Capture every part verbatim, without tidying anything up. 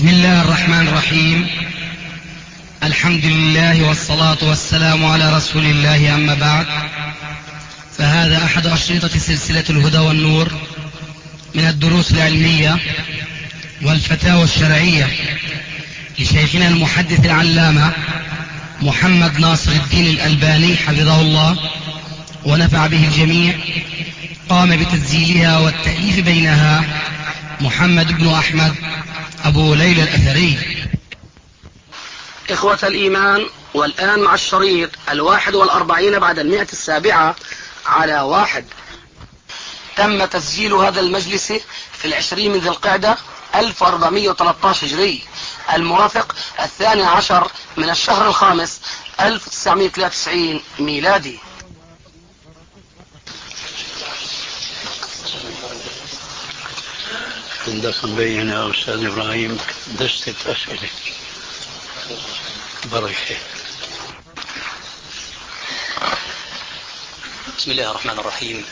بسم الله الرحمن الرحيم. الحمد لله والصلاة والسلام على رسول الله، أما بعد، فهذا أحد أشرطة سلسلة الهدى والنور من الدروس العلمية والفتاوى الشرعية لشيخنا المحدث العلامة محمد ناصر الدين الألباني حفظه الله ونفع به الجميع. قام بتسجيلها والتأليف بينها محمد بن أحمد أبو ليلى الأثري. إخوة الإيمان، والآن مع الشريط الواحد والأربعين بعد المئة السابعة على واحد. تم تسجيل هذا المجلس في العشرين من ذي القعدة ألف وأربعمائة وثلاثة عشر هجري، الموافق الثاني عشر من الشهر الخامس ألف وتسعمائة وثلاثة وتسعين ميلادي. عندك مبين يا أستاذ إبراهيم دستة أسئلة بركة. بسم الله الرحمن الرحيم.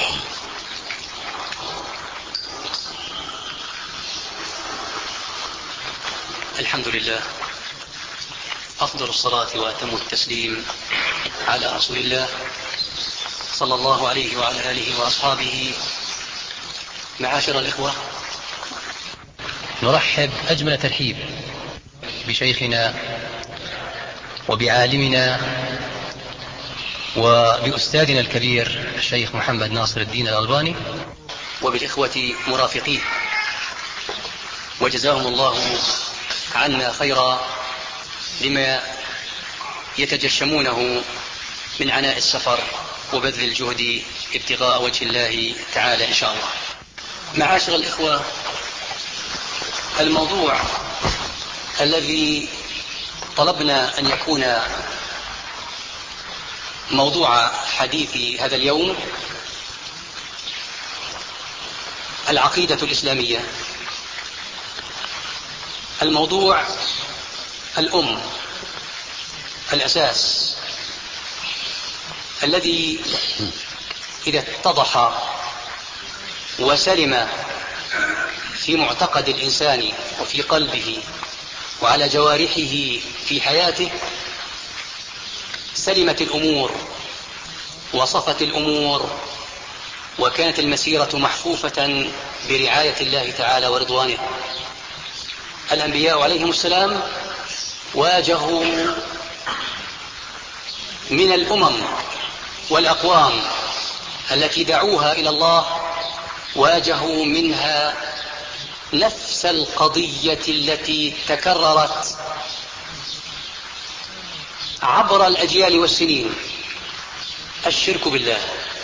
الحمد لله، أفضل الصلاة وأتم التسليم على رسول الله صلى الله عليه وعلى آله وأصحابه. معاشر الإخوة، نرحب أجمل ترحيب بشيخنا وبعالمنا وبأستاذنا الكبير الشيخ محمد ناصر الدين الألباني وبالإخوة مرافقيه، وجزاهم الله عنا خيرا لما يتجشمونه من عناء السفر وبذل الجهد ابتغاء وجه الله تعالى إن شاء الله. معاشر الإخوة، الموضوع الذي طلبنا أن يكون موضوع حديث هذا اليوم العقيدة الإسلامية، الموضوع الأم، الأساس الذي إذا اتضح وسلم في معتقد الإنسان وفي قلبه وعلى جوارحه في حياته سلمت الأمور وصفت الأمور، وكانت المسيرة محفوفة برعاية الله تعالى ورضوانه. الأنبياء عليهم السلام واجهوا من الأمم والأقوام التي دعوها إلى الله، واجهوا منها نفس القضية التي تكررت عبر الأجيال والسنين، الشرك بالله.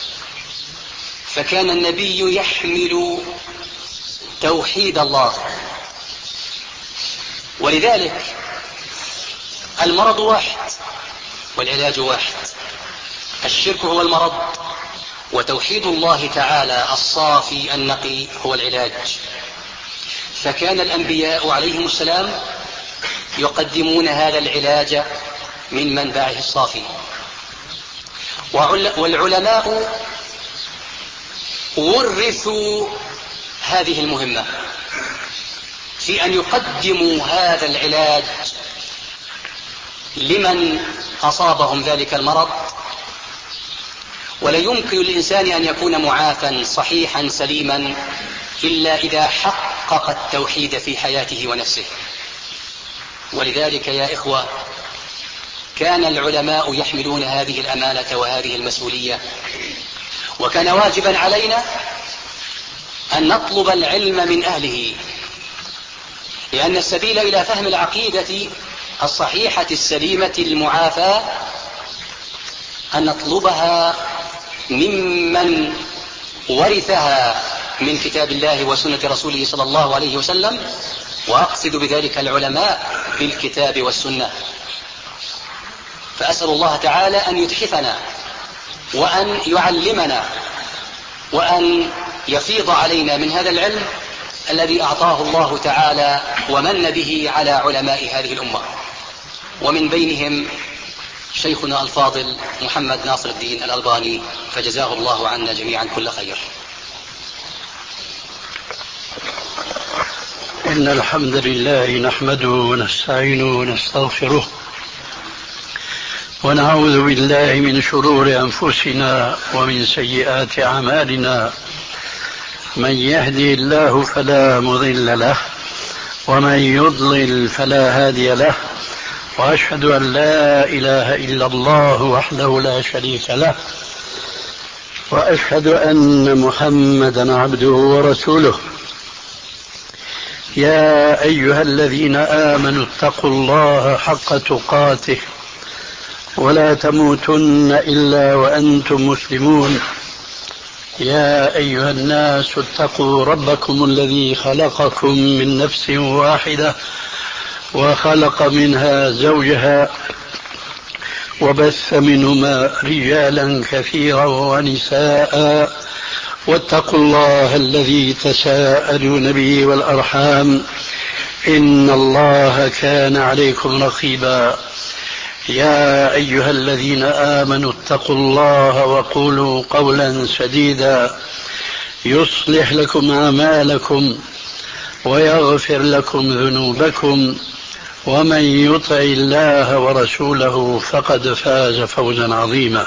فكان النبي يحمل توحيد الله، ولذلك المرض واحد والعلاج واحد. الشرك هو المرض، وتوحيد الله تعالى الصافي النقي هو العلاج. فكان الأنبياء عليهم السلام يقدمون هذا العلاج من منبعه الصافي، والعلماء ورثوا هذه المهمة في أن يقدموا هذا العلاج لمن أصابهم ذلك المرض. ولا يمكن للإنسان أن يكون معافى صحيحا سليما إلا إذا حقق التوحيد في حياته ونفسه. ولذلك يا إخوة، كان العلماء يحملون هذه الأمانة وهذه المسؤولية، وكان واجبا علينا أن نطلب العلم من أهله، لأن السبيل إلى فهم العقيدة الصحيحة السليمة المعافاة أن نطلبها ممن ورثها من كتاب الله وسنة رسوله صلى الله عليه وسلم، وأقصد بذلك العلماء بالكتاب والسنة. فأسأل الله تعالى أن يتحفنا وأن يعلمنا وأن يفيض علينا من هذا العلم الذي أعطاه الله تعالى ومن به على علماء هذه الأمة، ومن بينهم شيخنا الفاضل محمد ناصر الدين الألباني، فجزاه الله عنا جميعا كل خير. إن الحمد لله نحمده ونستعينه ونستغفره ونعوذ بالله من شرور أنفسنا ومن سيئات أعمالنا. من يهدي الله فلا مضل له ومن يضلل فلا هادي له، وأشهد أن لا إله إلا الله وحده لا شريك له، وأشهد أن محمدا عبده ورسوله. يا أيها الذين آمنوا اتقوا الله حق تقاته ولا تموتن إلا وأنتم مسلمون. يا أيها الناس اتقوا ربكم الذي خلقكم من نفس واحدة وخلق منها زوجها وبث منهما رجالا كثيرا ونساء، واتقوا الله الذي تساءلون به والأرحام إن الله كان عليكم رقيبا. يا أيها الذين آمنوا اتقوا الله وقولوا قولا سديدا يصلح لكم أعمالكم ويغفر لكم ذنوبكم، ومن يطع الله ورسوله فقد فاز فوزا عظيما.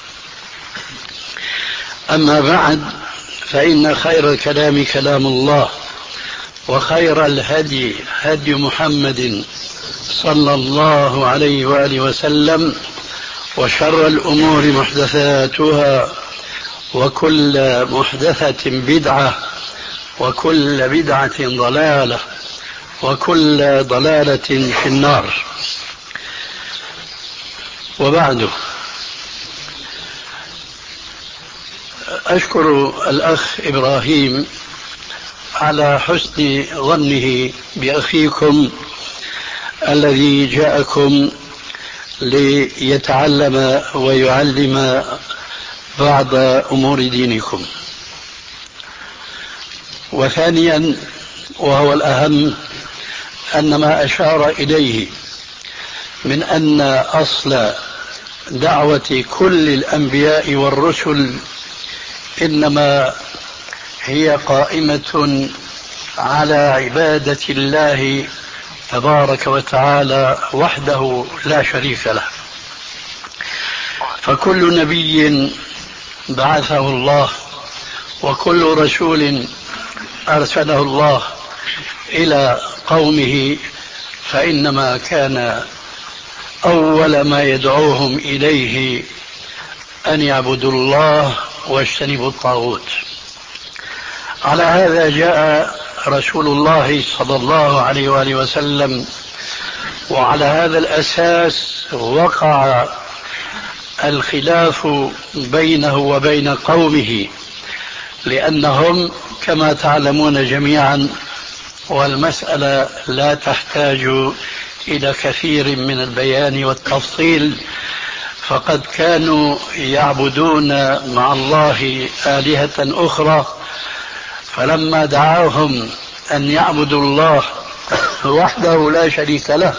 أما بعد، فإن خير الكلام كلام الله، وخير الهدي هدي محمد صلى الله عليه وآله وسلم، وشر الأمور محدثاتها، وكل محدثة بدعة، وكل بدعة ضلالة، وكل ضلالة في النار. وبعد، أشكر الأخ إبراهيم على حسن ظنه بأخيكم الذي جاءكم ليتعلم ويعلم بعض أمور دينكم. وثانيا، وهو الأهم، أن ما أشار إليه من أن أصل دعوة كل الأنبياء والرسل إنما هي قائمة على عبادة الله تبارك وتعالى وحده لا شريك له. فكل نبي بعثه الله وكل رسول أرسله الله إلى قومه فإنما كان أول ما يدعوهم إليه أن يعبدوا الله واجتنبوا الطاغوت. على هذا جاء رسول الله صلى الله عليه وآله وسلم، وعلى هذا الأساس وقع الخلاف بينه وبين قومه، لأنهم كما تعلمون جميعا، والمسألة لا تحتاج إلى كثير من البيان والتفصيل، فقد كانوا يعبدون مع الله آلهة أخرى، فلما دعاهم أن يعبدوا الله وحده لا شريك له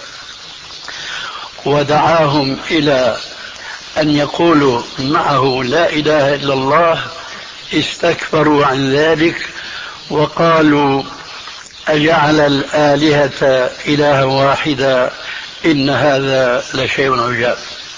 ودعاهم إلى أن يقولوا معه لا إله إلا الله، استكبروا عن ذلك وقالوا أجعل الآلهة إلها واحدا إن هذا لشيء عجاب.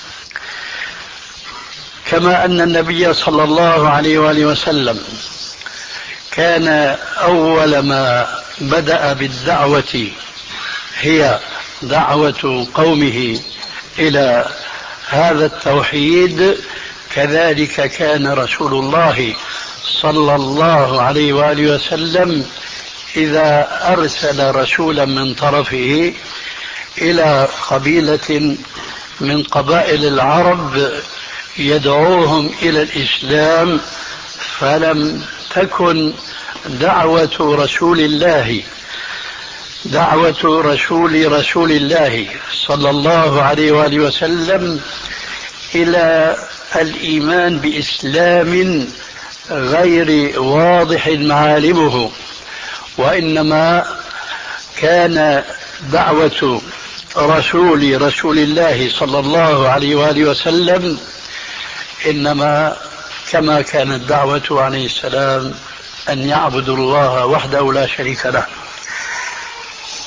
كما أن النبي صلى الله عليه وآله وسلم كان أول ما بدأ بالدعوة هي دعوة قومه إلى هذا التوحيد، كذلك كان رسول الله صلى الله عليه وآله وسلم إذا أرسل رسولا من طرفه إلى قبيلة من قبائل العرب يدعوهم إلى الإسلام، فلم تكن دعوة رسول الله دعوة رسول رسول الله صلى الله عليه وآله وسلم إلى الإيمان بإسلام غير واضح معالمه، وإنما كان دعوة رسول رسول الله صلى الله عليه وآله وسلم إنما كما كانت دعوته عليه السلام أن يعبدوا الله وحده لا شريك له.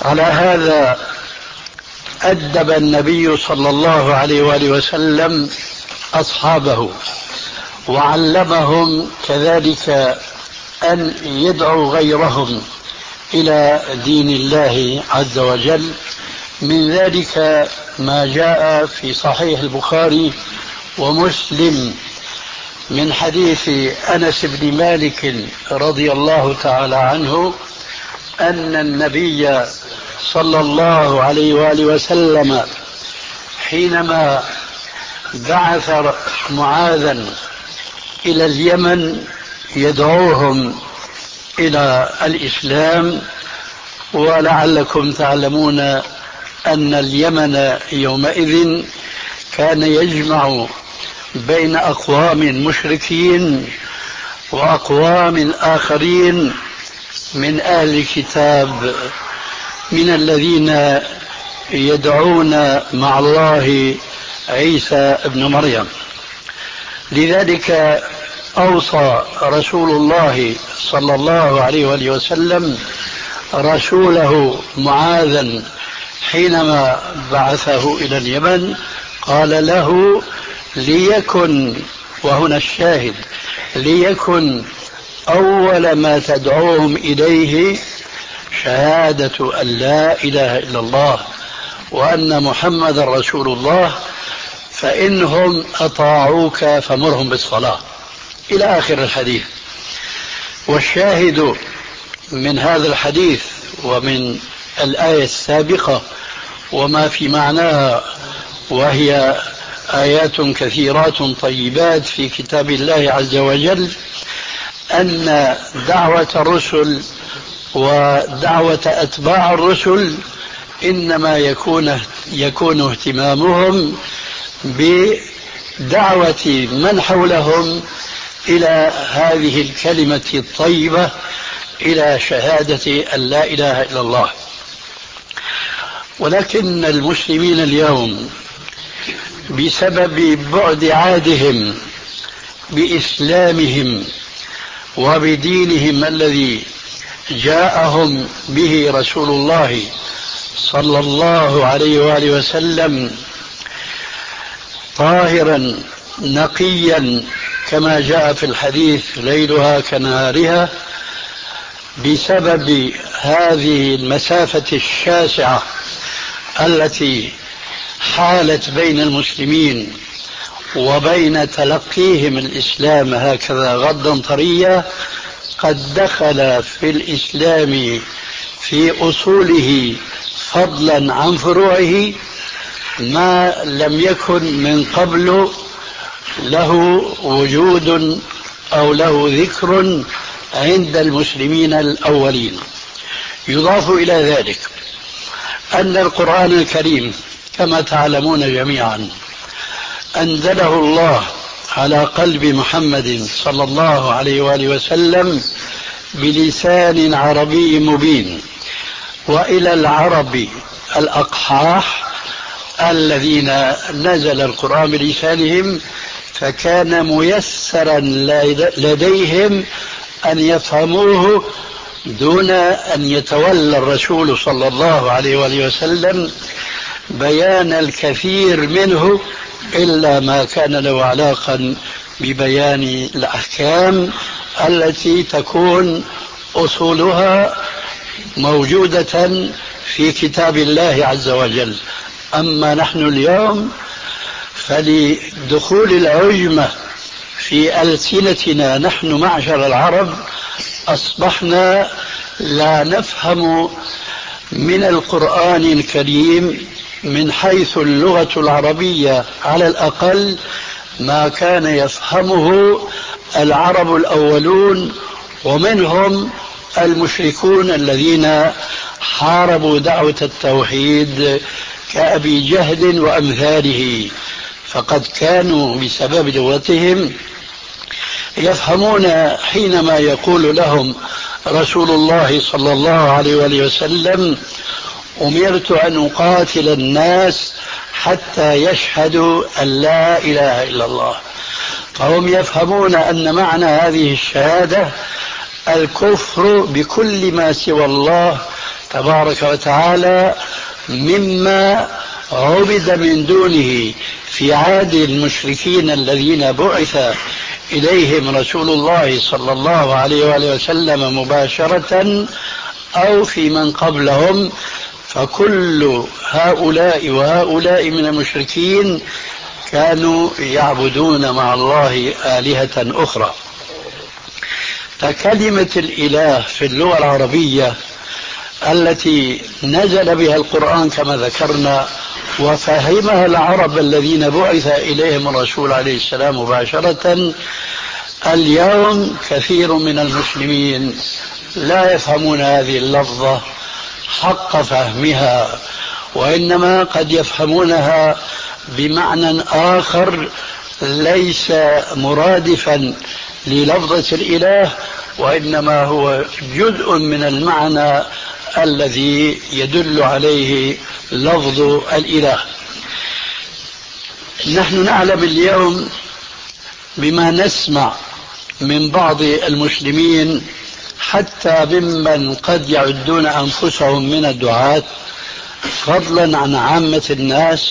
على هذا أدب النبي صلى الله عليه وآله وسلم أصحابه، وعلمهم كذلك أن يدعوا غيرهم إلى دين الله عز وجل. من ذلك ما جاء في صحيح البخاري ومسلم من حديث أنس بن مالك رضي الله تعالى عنه أن النبي صلى الله عليه وآله وسلم حينما بعث معاذا إلى اليمن يدعوهم إلى الإسلام، ولعلكم تعلمون أن اليمن يومئذ كان يجمع بين أقوام مشركين وأقوام آخرين من أهل الكتاب من الذين يدعون مع الله عيسى ابن مريم. لذلك أوصى رسول الله صلى الله عليه وآله وسلم رسوله معاذا حينما بعثه إلى اليمن، قال له ليكن، وهنا الشاهد، ليكن أول ما تدعوهم إليه شهادة أن لا إله إلا الله وأن محمد رسول الله، فإنهم أطاعوك فمرهم بالصلاة، إلى آخر الحديث. والشاهد من هذا الحديث ومن الآية السابقة وما في معناها، وهي آيات كثيرات طيبات في كتاب الله عز وجل، أن دعوة الرسل ودعوة أتباع الرسل إنما يكون يكون اهتمامهم بدعوة من حولهم إلى هذه الكلمة الطيبة، إلى شهادة أن لا إله إلا الله. ولكن المسلمين اليوم بسبب بعد عادهم بإسلامهم وبدينهم الذي جاءهم به رسول الله صلى الله عليه وآله وسلم طاهرا نقيا كما جاء في الحديث ليلها كنهارها، بسبب هذه المسافة الشاسعة التي حالت بين المسلمين وبين تلقيهم الإسلام هكذا غضا طريا، قد دخل في الإسلام في أصوله فضلا عن فروعه ما لم يكن من قبل له وجود أو له ذكر عند المسلمين الأولين. يضاف إلى ذلك أن القرآن الكريم كما تعلمون جميعا أنزله الله على قلب محمد صلى الله عليه وآله وسلم بلسان عربي مبين، وإلى العرب الأقحاح الذين نزل القرآن بلسانهم فكان ميسرا لديهم أن يفهموه دون أن يتولى الرسول صلى الله عليه وآله وسلم بيان الكثير منه إلا ما كان له علاقة ببيان الأحكام التي تكون أصولها موجودة في كتاب الله عز وجل. أما نحن اليوم فلدخول العجمة في ألسنتنا نحن معشر العرب أصبحنا لا نفهم من القرآن الكريم من حيث اللغة العربية على الأقل ما كان يفهمه العرب الأولون، ومنهم المشركون الذين حاربوا دعوة التوحيد كأبي جهل وأمثاله، فقد كانوا بسبب لغتهم يفهمون حينما يقول لهم رسول الله صلى الله عليه وآله وسلم أمرت أن أقاتل الناس حتى يشهدوا أن لا إله إلا الله، فهم يفهمون أن معنى هذه الشهادة الكفر بكل ما سوى الله تبارك وتعالى مما عبد من دونه في عهد المشركين الذين بعث إليهم رسول الله صلى الله عليه وآله وسلم مباشرة أو في من قبلهم، فكل هؤلاء وهؤلاء من المشركين كانوا يعبدون مع الله آلهة أخرى. فكلمة الإله في اللغة العربية التي نزل بها القرآن كما ذكرنا وفهمها العرب الذين بعث إليهم الرسول عليه السلام مباشرة، اليوم كثير من المسلمين لا يفهمون هذه اللفظة حق فهمها، وإنما قد يفهمونها بمعنى آخر ليس مرادفا للفظة الإله، وإنما هو جزء من المعنى الذي يدل عليه لفظ الإله. نحن نعلم اليوم بما نسمع من بعض المسلمين حتى ممن قد يعدون أنفسهم من الدعاة فضلا عن عامة الناس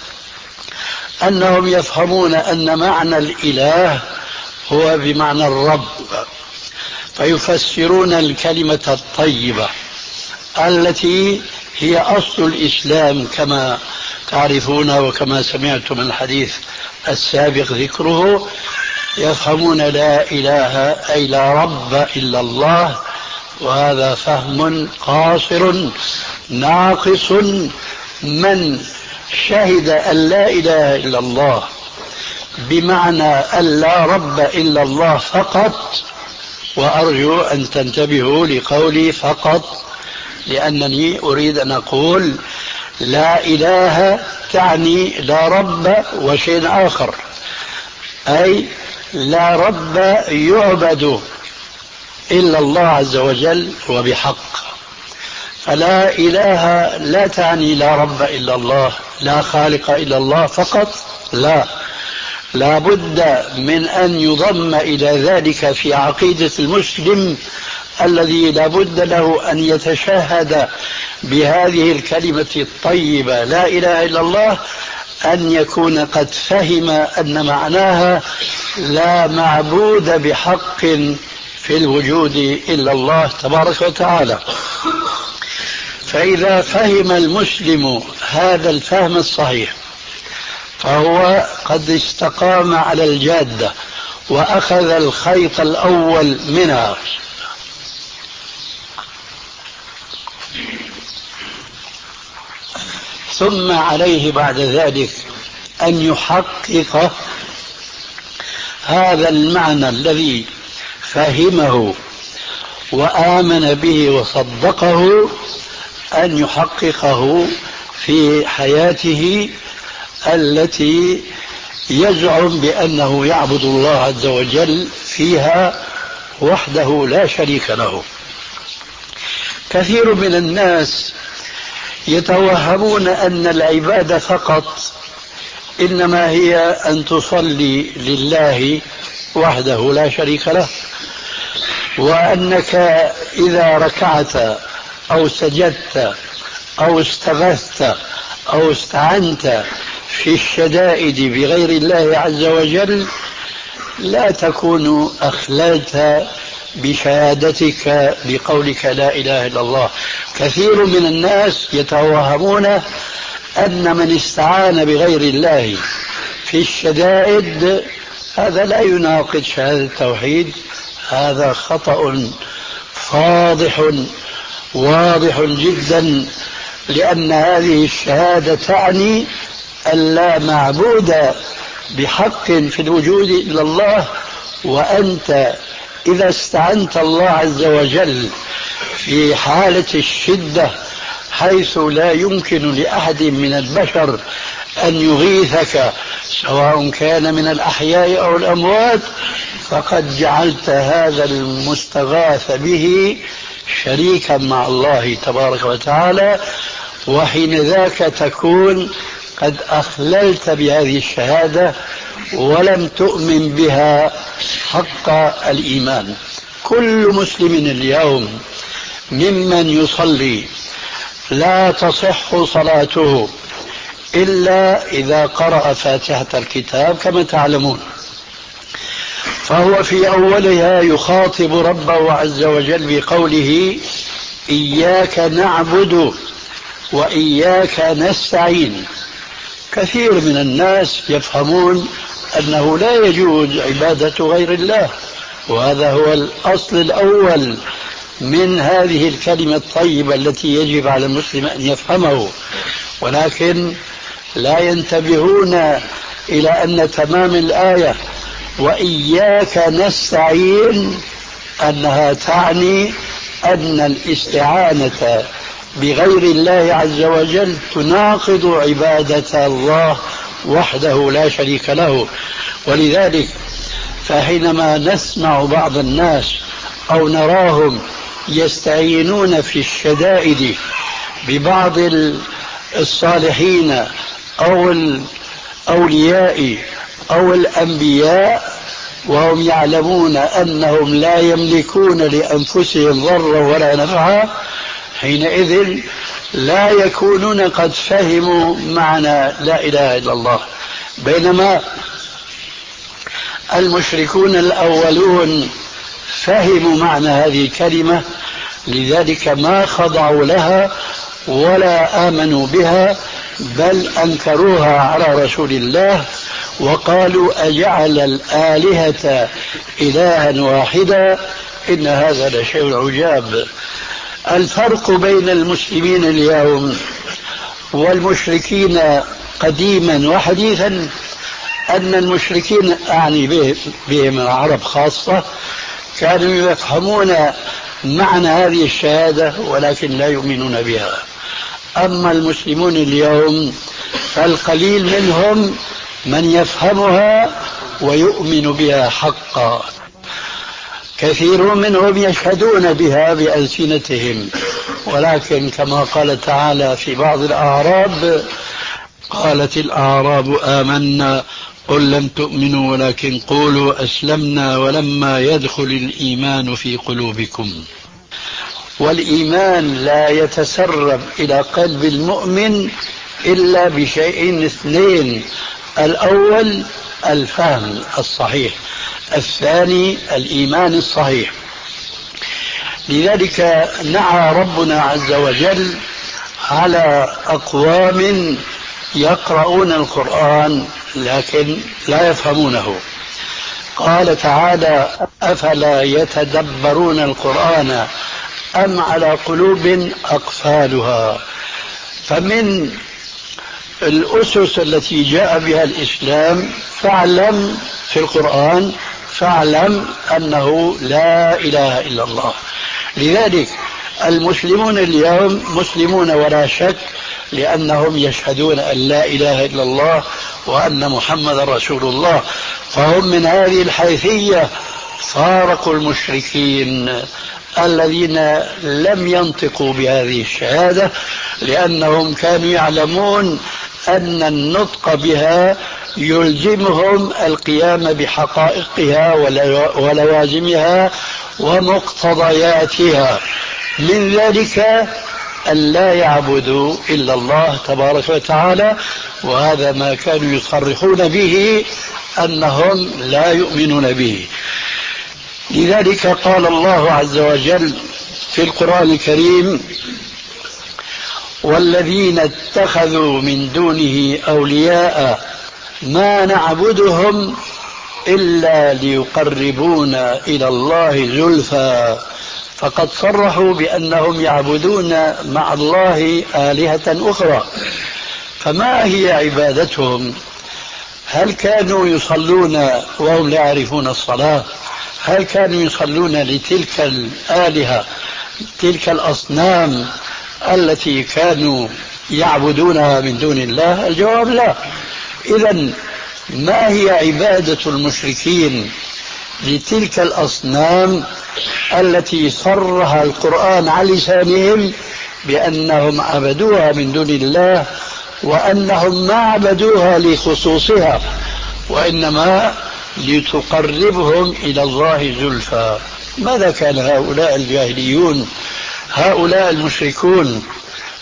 أنهم يفهمون أن معنى الإله هو بمعنى الرب، فيفسرون الكلمة الطيبة التي هي أصل الإسلام كما تعرفون وكما سمعتم الحديث السابق ذكره، يفهمون لا إله أي لا رب إلا الله، وهذا فهم قاصر ناقص من شهد أن لا إله إلا الله بمعنى أن لا رب إلا الله فقط. وأرجو أن تنتبهوا لقولي فقط، لأنني أريد أن أقول لا إله تعني لا رب وشيء آخر، أي لا رب يعبد إلا الله عز وجل وبحق. فلا إله لا تعني لا رب إلا الله، لا خالق إلا الله فقط، لا، لا بد من أن يضم إلى ذلك في عقيدة المسلم الذي لا بد له أن يتشهد بهذه الكلمة الطيبة لا إله إلا الله، أن يكون قد فهم أن معناها لا معبود بحق في الوجود إلا الله تبارك وتعالى. فإذا فهم المسلم هذا الفهم الصحيح فهو قد استقام على الجادة وأخذ الخيط الأول منها. ثم عليه بعد ذلك أن يحقق هذا المعنى الذي فهمه وآمن به وصدقه، أن يحققه في حياته التي يزعم بأنه يعبد الله عز وجل فيها وحده لا شريك له. كثير من الناس يتوهمون أن العبادة فقط إنما هي أن تصلي لله وحده لا شريك له، وأنك إذا ركعت أو سجدت أو استغثت أو استعنت في الشدائد بغير الله عز وجل لا تكون أخللت بشهادتك بقولك لا إله إلا الله. كثير من الناس يتوهمون أن من استعان بغير الله في الشدائد هذا لا يناقض شهادة التوحيد. هذا خطأ فاضح واضح جدا، لأن هذه الشهادة تعني أن لا معبود بحق في الوجود إلا الله، وأنت إذا استعنت الله عز وجل في حالة الشدة حيث لا يمكن لأحد من البشر أن يغيثك سواء كان من الأحياء أو الأموات، فقد جعلت هذا المستغاث به شريكا مع الله تبارك وتعالى، وحين ذاك تكون قد أخللت بهذه الشهادة ولم تؤمن بها حق الإيمان. كل مسلم اليوم ممن يصلي لا تصح صلاته إلا إذا قرأ فاتحة الكتاب كما تعلمون. فهو في أولها يخاطب ربه عز وجل بقوله إياك نعبد وإياك نستعين. كثير من الناس يفهمون أنه لا يجوز عبادة غير الله، وهذا هو الأصل الأول من هذه الكلمة الطيبة التي يجب على المسلم أن يفهمه، ولكن لا ينتبهون إلى أن تمام الآية وإياك نستعين أنها تعني أن الاستعانة بغير الله عز وجل تناقض عبادة الله وحده لا شريك له. ولذلك فحينما نسمع بعض الناس أو نراهم يستعينون في الشدائد ببعض الصالحين أو الأولياء أو الأنبياء وهم يعلمون أنهم لا يملكون لأنفسهم ضرا ولا نفعا، حينئذ لا يكونون قد فهموا معنى لا إله إلا الله. بينما المشركون الأولون فهموا معنى هذه الكلمة، لذلك ما خضعوا لها ولا آمنوا بها، بل أنكروها على رسول الله وقالوا أجعل الآلهة إلها واحدا إن هذا لشيء عجاب. الفرق بين المسلمين اليوم والمشركين قديما وحديثا أن المشركين أعني بهم العرب خاصة كانوا يفهمون معنى هذه الشهادة ولكن لا يؤمنون بها. أما المسلمون اليوم فالقليل منهم من يفهمها ويؤمن بها حقا، كثير منهم يشهدون بها بألسنتهم، ولكن كما قال تعالى في بعض الأعراب قالت الأعراب آمنا قل لم تؤمنوا ولكن قولوا أسلمنا ولما يدخل الإيمان في قلوبكم. والإيمان لا يتسرب إلى قلب المؤمن إلا بشيئين اثنين: الأول الفهم الصحيح، الثاني الإيمان الصحيح. لذلك نعى ربنا عز وجل على أقوام يقرؤون القرآن لكن لا يفهمونه. قال تعالى أفلا يتدبرون القرآن أم على قلوب أقفالها. فمن الأسس التي جاء بها الإسلام فاعلم في القرآن فاعلم أنه لا إله إلا الله. لذلك المسلمون اليوم مسلمون ولا شك، لأنهم يشهدون أن لا إله إلا الله وأن محمد رسول الله، فهم من هذه الحيثية فارقوا المشركين الذين لم ينطقوا بهذه الشهادة، لأنهم كانوا يعلمون أن النطق بها يلزمهم القيام بحقائقها ولوازمها ومقتضياتها، من ذلك أن لا يعبدوا إلا الله تبارك وتعالى. وهذا ما كانوا يصرحون به أنهم لا يؤمنون به. لذلك قال الله عز وجل في القرآن الكريم والذين اتخذوا من دونه أولياء ما نعبدهم إلا ليقربونا إلى الله زلفى، فقد صرحوا بأنهم يعبدون مع الله آلهة أخرى. فما هي عبادتهم؟ هل كانوا يصلون وهم لا يعرفون الصلاة؟ هل كانوا يصلون لتلك الآلهة تلك الأصنام التي كانوا يعبدونها من دون الله؟ الجواب لا. إذن ما هي عبادة المشركين لتلك الأصنام التي صرح القرآن على لسانهم بأنهم عبدوها من دون الله، وأنهم ما عبدوها لخصوصها وإنما لتقربهم إلى الله زلفى؟ ماذا كان هؤلاء الجاهليون هؤلاء المشركون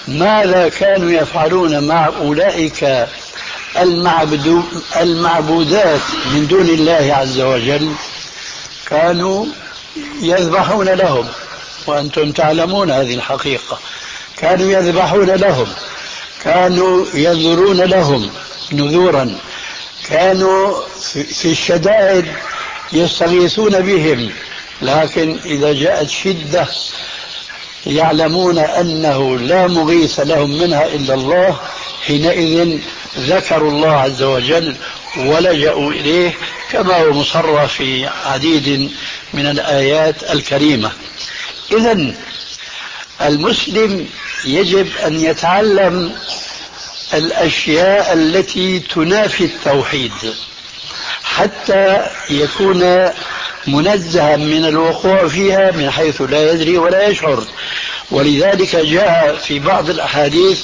ماذا كانوا يفعلون مع أولئك المعبدو المعبودات من دون الله عز وجل؟ كانوا يذبحون لهم، وأنتم تعلمون هذه الحقيقة. كانوا يذبحون لهم، كانوا ينذرون لهم نذورا، كانوا في الشدائد يستغيثون بهم، لكن إذا جاءت شدة يعلمون أنه لا مغيث لهم منها إلا الله، حينئذ ذكروا الله عز وجل ولجأوا إليه، كما هو مصرح في عديد من الآيات الكريمة. إذن المسلم يجب أن يتعلم الأشياء التي تنافي التوحيد حتى يكون منزها من الوقوع فيها من حيث لا يدري ولا يشعر. ولذلك جاء في بعض الأحاديث: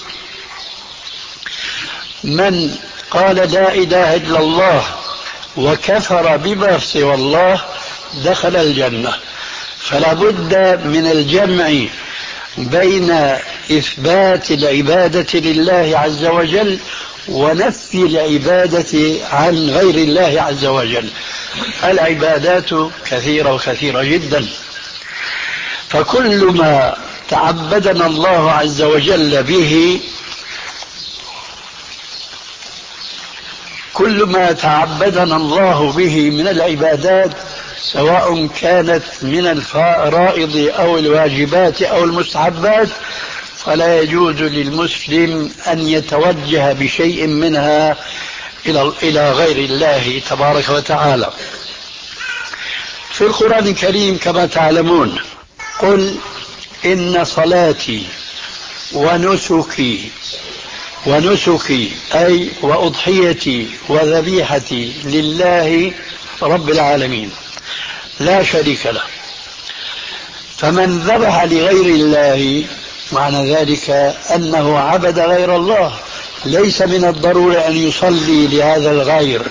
من قال لا إله إلا الله وكفر بما سوى الله دخل الجنة. فلا بد من الجمع بين إثبات العبادة لله عز وجل ونفي العبادة عن غير الله عز وجل. العبادات كثيرة وكثيرة جدا، فكل ما تعبدنا الله عز وجل به كل ما تعبدنا الله به من العبادات، سواء كانت من الفرائض أو الواجبات أو المستحبات، فلا يجوز للمسلم أن يتوجه بشيء منها إلى غير الله تبارك وتعالى. في القرآن الكريم كما تعلمون: قل إن صلاتي ونسكي ونسكي أي وأضحيتي وذبيحتي لله رب العالمين لا شريك له. فمن ذبح لغير الله معنى ذلك أنه عبد غير الله. ليس من الضروري أن يصلي لهذا الغير،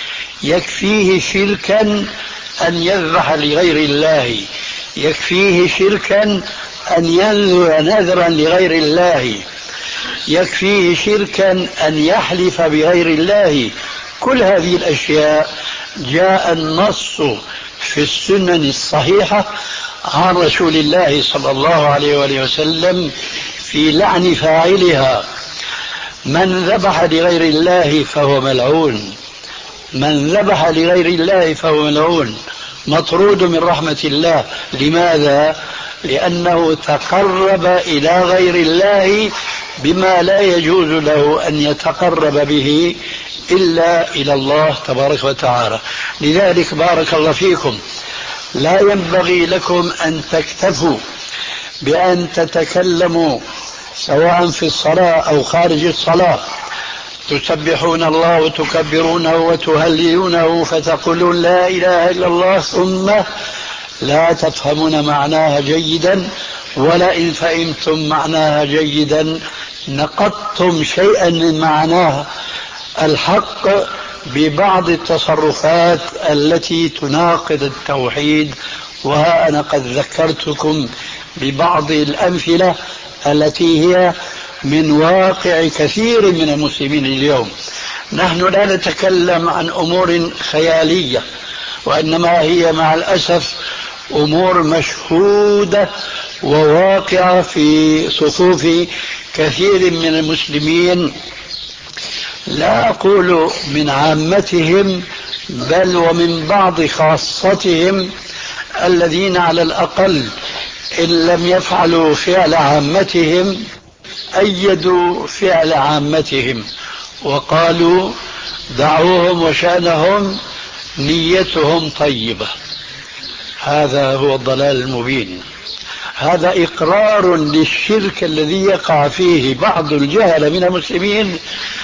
يكفيه شركا أن يذبح لغير الله، يكفيه شركا أن ينذر نذرا لغير الله، يكفيه شركا أن يحلف بغير الله. كل هذه الأشياء جاء النص في السنن الصحيحة عن رسول الله صلى الله عليه وآله وسلم في لعن فاعلها. من ذبح لغير الله فهو ملعون، من ذبح لغير الله فهو ملعون، مطرود من رحمة الله. لماذا؟ لأنه تقرب إلى غير الله بما لا يجوز له أن يتقرب به إلا إلى الله تبارك وتعالى. لذلك بارك الله فيكم، لا ينبغي لكم أن تكتفوا بأن تتكلموا سواء في الصلاة أو خارج الصلاة تسبحون الله وتكبرونه وتهللونه فتقولون لا إله إلا الله ثم لا تفهمون معناها جيدا، ولا إن فهمتم معناها جيدا نقضتم شيئا من معناها الحق ببعض التصرفات التي تناقض التوحيد. وها أنا قد ذكرتكم ببعض الأمثلة التي هي من واقع كثير من المسلمين اليوم. نحن لا نتكلم عن أمور خيالية، وإنما هي مع الأسف أمور مشهودة وواقعة في صفوف كثير من المسلمين، لا أقول من عامتهم بل ومن بعض خاصتهم، الذين على الأقل إن لم يفعلوا فعل عامتهم أيدوا فعل عامتهم وقالوا دعوهم وشأنهم نيتهم طيبة. هذا هو الضلال المبين. هذا إقرار للشرك الذي يقع فيه بعض الجهل من المسلمين،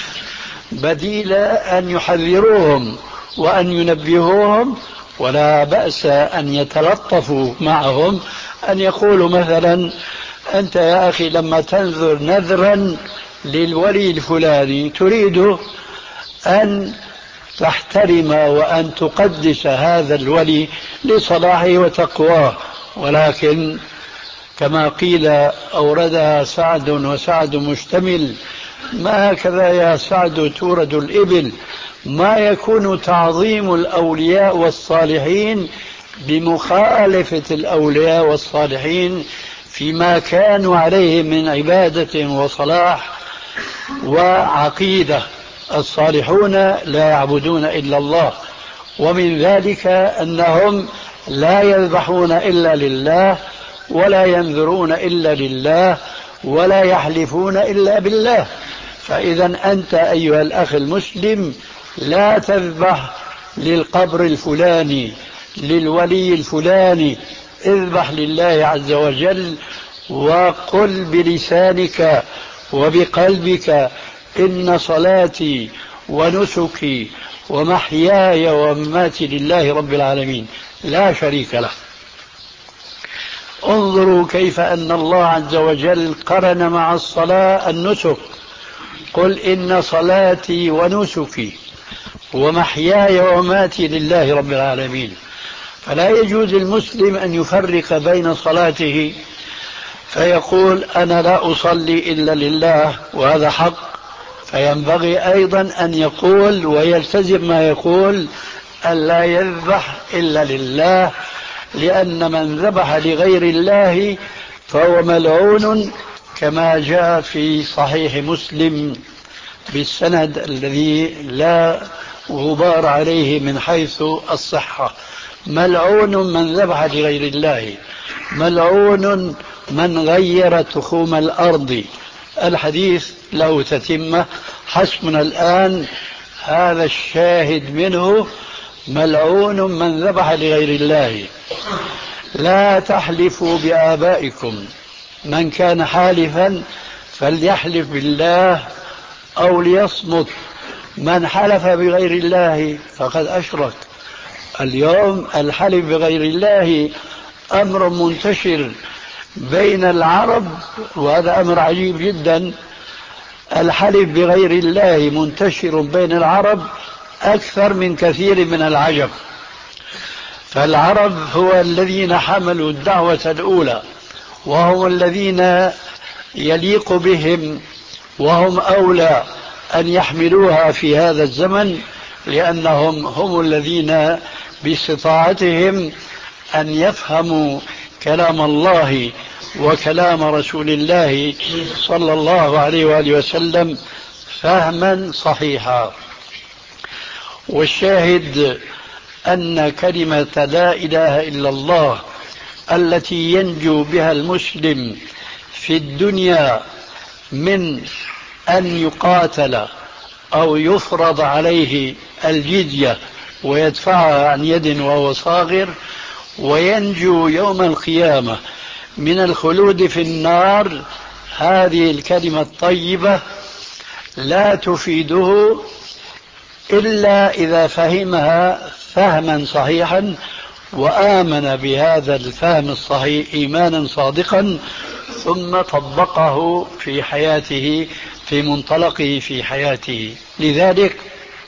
بديل أن يحذروهم وأن ينبهوهم. ولا بأس أن يتلطفوا معهم، أن يقولوا مثلا: أنت يا أخي لما تنذر نذرا للولي الفلاني تريد أن تحترم وأن تقدس هذا الولي لصلاحه وتقواه، ولكن كما قيل أوردها سعد وسعد مشتمل، ما هكذا يا سعد تورد الإبل. ما يكون تعظيم الأولياء والصالحين بمخالفة الأولياء والصالحين فيما كانوا عليه من عبادة وصلاح وعقيدة. الصالحون لا يعبدون إلا الله، ومن ذلك أنهم لا يذبحون إلا لله، ولا ينذرون إلا لله، ولا يحلفون إلا بالله. فإذا أنت أيها الأخ المسلم لا تذبح للقبر الفلاني، للولي الفلاني، اذبح لله عز وجل، وقل بلسانك وبقلبك: إن صلاتي ونسكي ومحياي ومماتي لله رب العالمين لا شريك له. انظروا كيف أن الله عز وجل قرن مع الصلاة النسك: قل إن صلاتي ونسكي ومحياي ومماتي لله رب العالمين. فلا يجوز المسلم أن يفرق بين صلاته فيقول أنا لا أصلي إلا لله، وهذا حق. فينبغي أيضا أن يقول ويلتزم ما يقول: أن لا يذبح إلا لله، لأن من ذبح لغير الله فهو ملعون، كما جاء في صحيح مسلم بالسند الذي لا غبار عليه من حيث الصحة: ملعون من ذبح لغير الله، ملعون من غير تخوم الأرض. الحديث له تتمة، حسبنا الآن هذا الشاهد منه: ملعون من ذبح لغير الله. لا تحلفوا بآبائكم، من كان حالفا فليحلف بالله أو ليصمت، من حلف بغير الله فقد أشرك. اليوم الحلف بغير الله أمر منتشر بين العرب، وهذا أمر عجيب جدا. الحلف بغير الله منتشر بين العرب أكثر من كثير من العجم. فالعرب هو الذين حملوا الدعوة الأولى، وهم الذين يليق بهم وهم أولى أن يحملوها في هذا الزمن، لأنهم هم الذين باستطاعتهم أن يفهموا كلام الله وكلام رسول الله صلى الله عليه وآله وسلم فهما صحيحا. والشاهد أن كلمة لا إله إلا الله التي ينجو بها المسلم في الدنيا من أن يقاتل أو يفرض عليه الجزية ويدفعها عن يد وهو صاغر، وينجو يوم القيامة من الخلود في النار، هذه الكلمة الطيبة لا تفيده إلا إذا فهمها فهما صحيحا وآمن بهذا الفهم الصحيح إيمانا صادقا، ثم طبقه في حياته في منطلقه في حياته. لذلك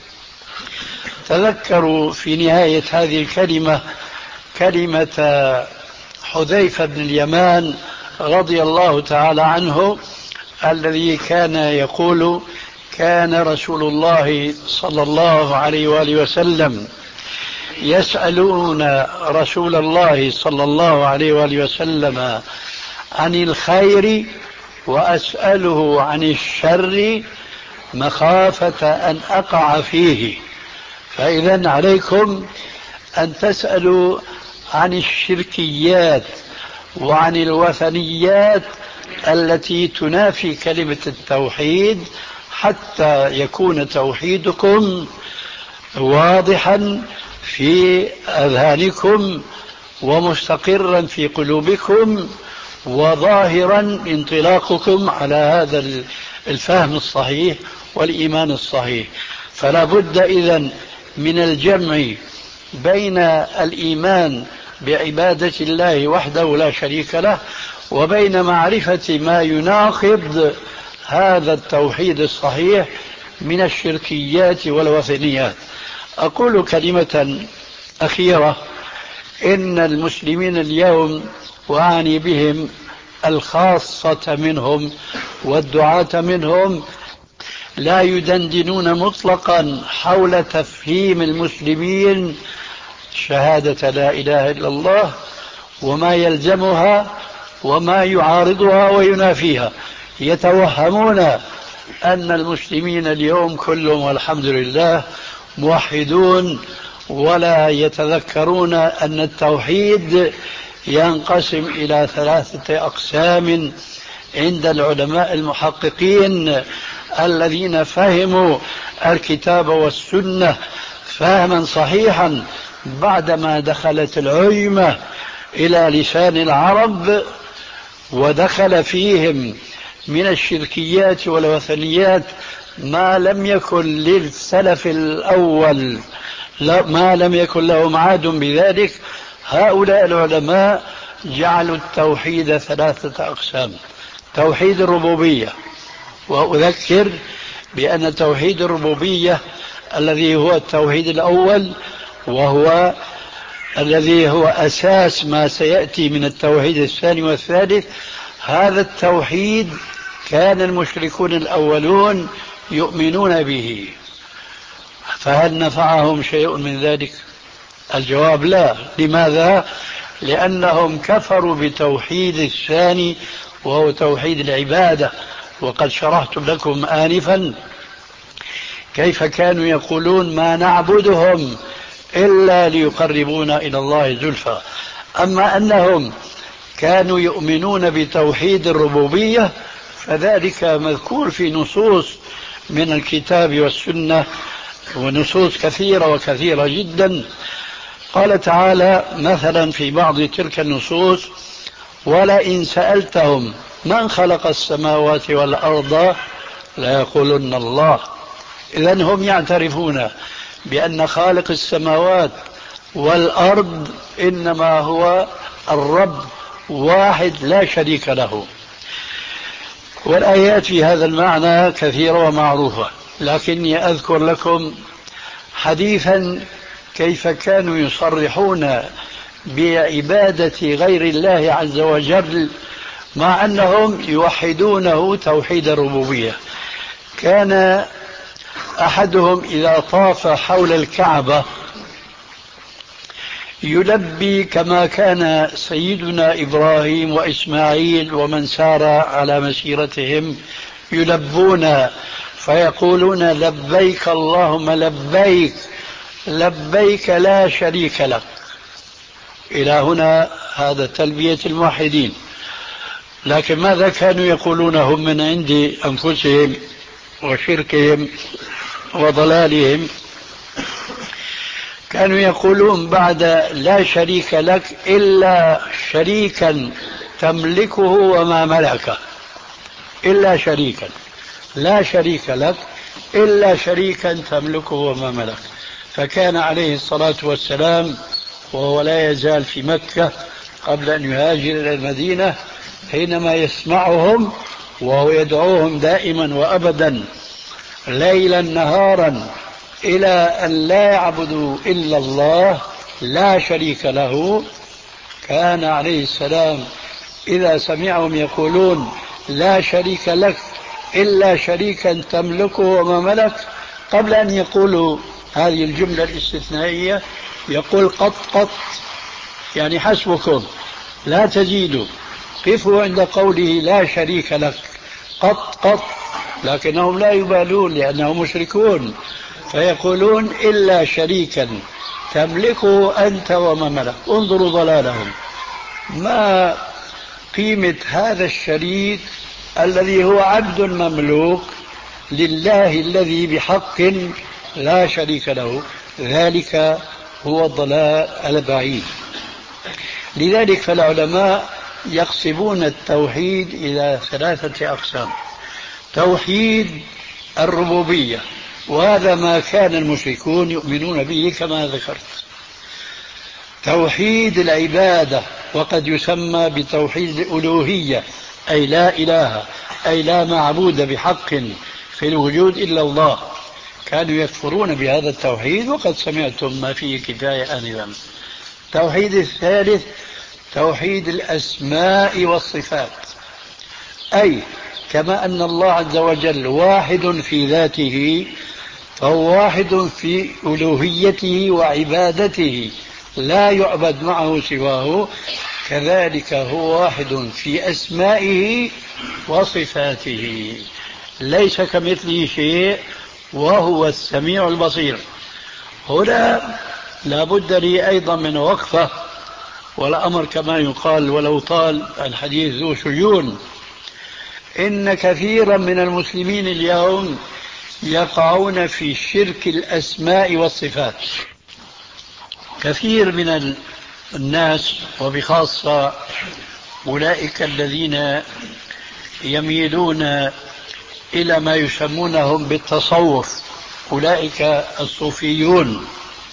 تذكروا في نهاية هذه الكلمة كلمة حذيفة بن اليمان رضي الله تعالى عنه، الذي كان يقول: كان رسول الله صلى الله عليه وآله وسلم يسألون رسول الله صلى الله عليه وآله وسلم عن الخير وأسأله عن الشر مخافة أن أقع فيه. فإذا عليكم أن تسألوا عن الشركيات وعن الوثنيات التي تنافي كلمة التوحيد، حتى يكون توحيدكم واضحا في أذهانكم ومستقرا في قلوبكم وظاهرا انطلاقكم على هذا الفهم الصحيح والإيمان الصحيح. فلا بد إذن من الجمع بين الإيمان بعبادة الله وحده لا شريك له وبين معرفة ما يناقض هذا التوحيد الصحيح من الشركيات والوثنيات. أقول كلمة أخيرة: إن المسلمين اليوم وأعني بهم الخاصة منهم والدعاة منهم لا يدندنون مطلقا حول تفهيم المسلمين شهادة لا إله إلا الله وما يلزمها وما يعارضها وينافيها. يتوهمون أن المسلمين اليوم كلهم والحمد لله موحدون، ولا يتذكرون أن التوحيد ينقسم إلى ثلاثة أقسام عند العلماء المحققين الذين فهموا الكتاب والسنة فهما صحيحا بعدما دخلت العجمة إلى لسان العرب ودخل فيهم من الشركيات والوثنيات ما لم يكن للسلف الأول، ما لم يكن لهم عاد بذلك. هؤلاء العلماء جعلوا التوحيد ثلاثة أقسام: توحيد الربوبية، وأذكر بأن توحيد الربوبية الذي هو التوحيد الأول وهو الذي هو أساس ما سيأتي من التوحيد الثاني والثالث، هذا التوحيد كان المشركون الأولون يؤمنون به، فهل نفعهم شيء من ذلك؟ الجواب لا. لماذا؟ لأنهم كفروا بتوحيد الثاني وهو توحيد العبادة. وقد شرحت لكم آنفا كيف كانوا يقولون ما نعبدهم إلا ليقربونا إلى الله زلفى. أما أنهم كانوا يؤمنون بتوحيد الربوبية فذلك مذكور في نصوص من الكتاب والسنة، ونصوص كثيرة وكثيرة جدا. قال تعالى مثلا في بعض تلك النصوص: ولئن سألتهم من خلق السماوات والأرض ليقولن الله. إذن هم يعترفون بأن خالق السماوات والأرض إنما هو الرب واحد لا شريك له. والآيات في هذا المعنى كثيرة ومعروفة، لكني أذكر لكم حديثا كيف كانوا يصرحون بعبادة غير الله عز وجل مع أنهم يوحدونه توحيد الربوبية. كان أحدهم إذا طاف حول الكعبة يلبي كما كان سيدنا إبراهيم وإسماعيل ومن سار على مسيرتهم يلبون فيقولون: لبيك اللهم لبيك لبيك لا شريك لك. إلى هنا هذا تلبية الموحدين. لكن ماذا كانوا يقولون هم من عند أنفسهم وشركهم وضلالهم؟ كانوا يقولون بعد لا شريك لك إلا شريكا تملكه وما ملكه، إلا شريكا، لا شريك لك إلا شريكا تملكه وما ملك. فكان عليه الصلاة والسلام وهو لا يزال في مكة قبل أن يهاجر إلى المدينة حينما يسمعهم وهو يدعوهم دائما وأبدا ليلا نهارا إلى أن لا يعبدوا إلا الله لا شريك له، كان عليه السلام إذا سمعهم يقولون لا شريك لك إلا شريكا تملكه وما ملك، قبل أن يقولوا هذه الجملة الاستثنائية يقول: قط قط، يعني حسبكم لا تزيدوا، قفوا عند قوله لا شريك لك، قط قط. لكنهم لا يبالون لأنهم مشركون، فيقولون إلا شريكا تملكه أنت وما ملك. انظروا ضلالهم. ما قيمة هذا الشريك الذي هو عبد مملوك لله الذي بحق لا شريك له؟ ذلك هو الضلال البعيد. لذلك فالعلماء يقسمون التوحيد إلى ثلاثة أقسام: توحيد الربوبية، وهذا ما كان المشركون يؤمنون به كما ذكرت. توحيد العبادة، وقد يسمى بتوحيد الألوهية، أي لا إله، أي لا معبود بحق في الوجود إلا الله. كانوا يكفرون بهذا التوحيد وقد سمعتم ما فيه كفاية آنذا. التوحيد الثالث توحيد الأسماء والصفات، أي كما أن الله عز وجل واحد في ذاته فهو واحد في ألوهيته وعبادته لا يعبد معه سواه، كذلك هو واحد في أسمائه وصفاته ليس كمثله شيء وهو السميع البصير. هنا لا بد لي أيضا من وقفة، والأمر كما يقال ولو طال الحديث ذو شجون. إن كثيرا من المسلمين اليوم يقعون في شرك الأسماء والصفات. كثير من الناس وبخاصة أولئك الذين يميلون إلى ما يسمونهم بالتصوف، أولئك الصوفيون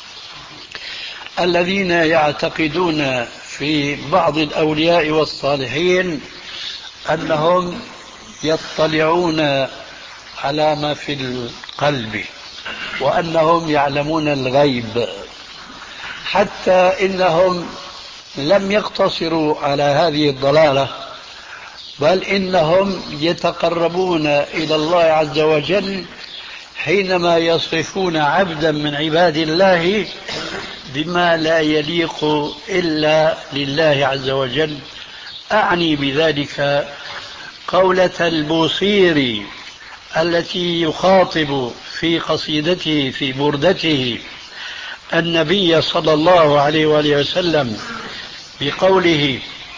الذين يعتقدون في بعض الأولياء والصالحين أنهم يطلعون على ما في القلب وأنهم يعلمون الغيب، حتى إنهم لم يقتصروا على هذه الضلالة، بل إنهم يتقربون إلى الله عز وجل حينما يصفون عبدا من عباد الله بما لا يليق إلا لله عز وجل. أعني بذلك قولة البوصيري التي يخاطب في قصيدته في بردته النبي صلى الله عليه وآله وسلم بقوله: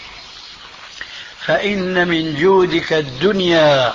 فإن من جودك الدنيا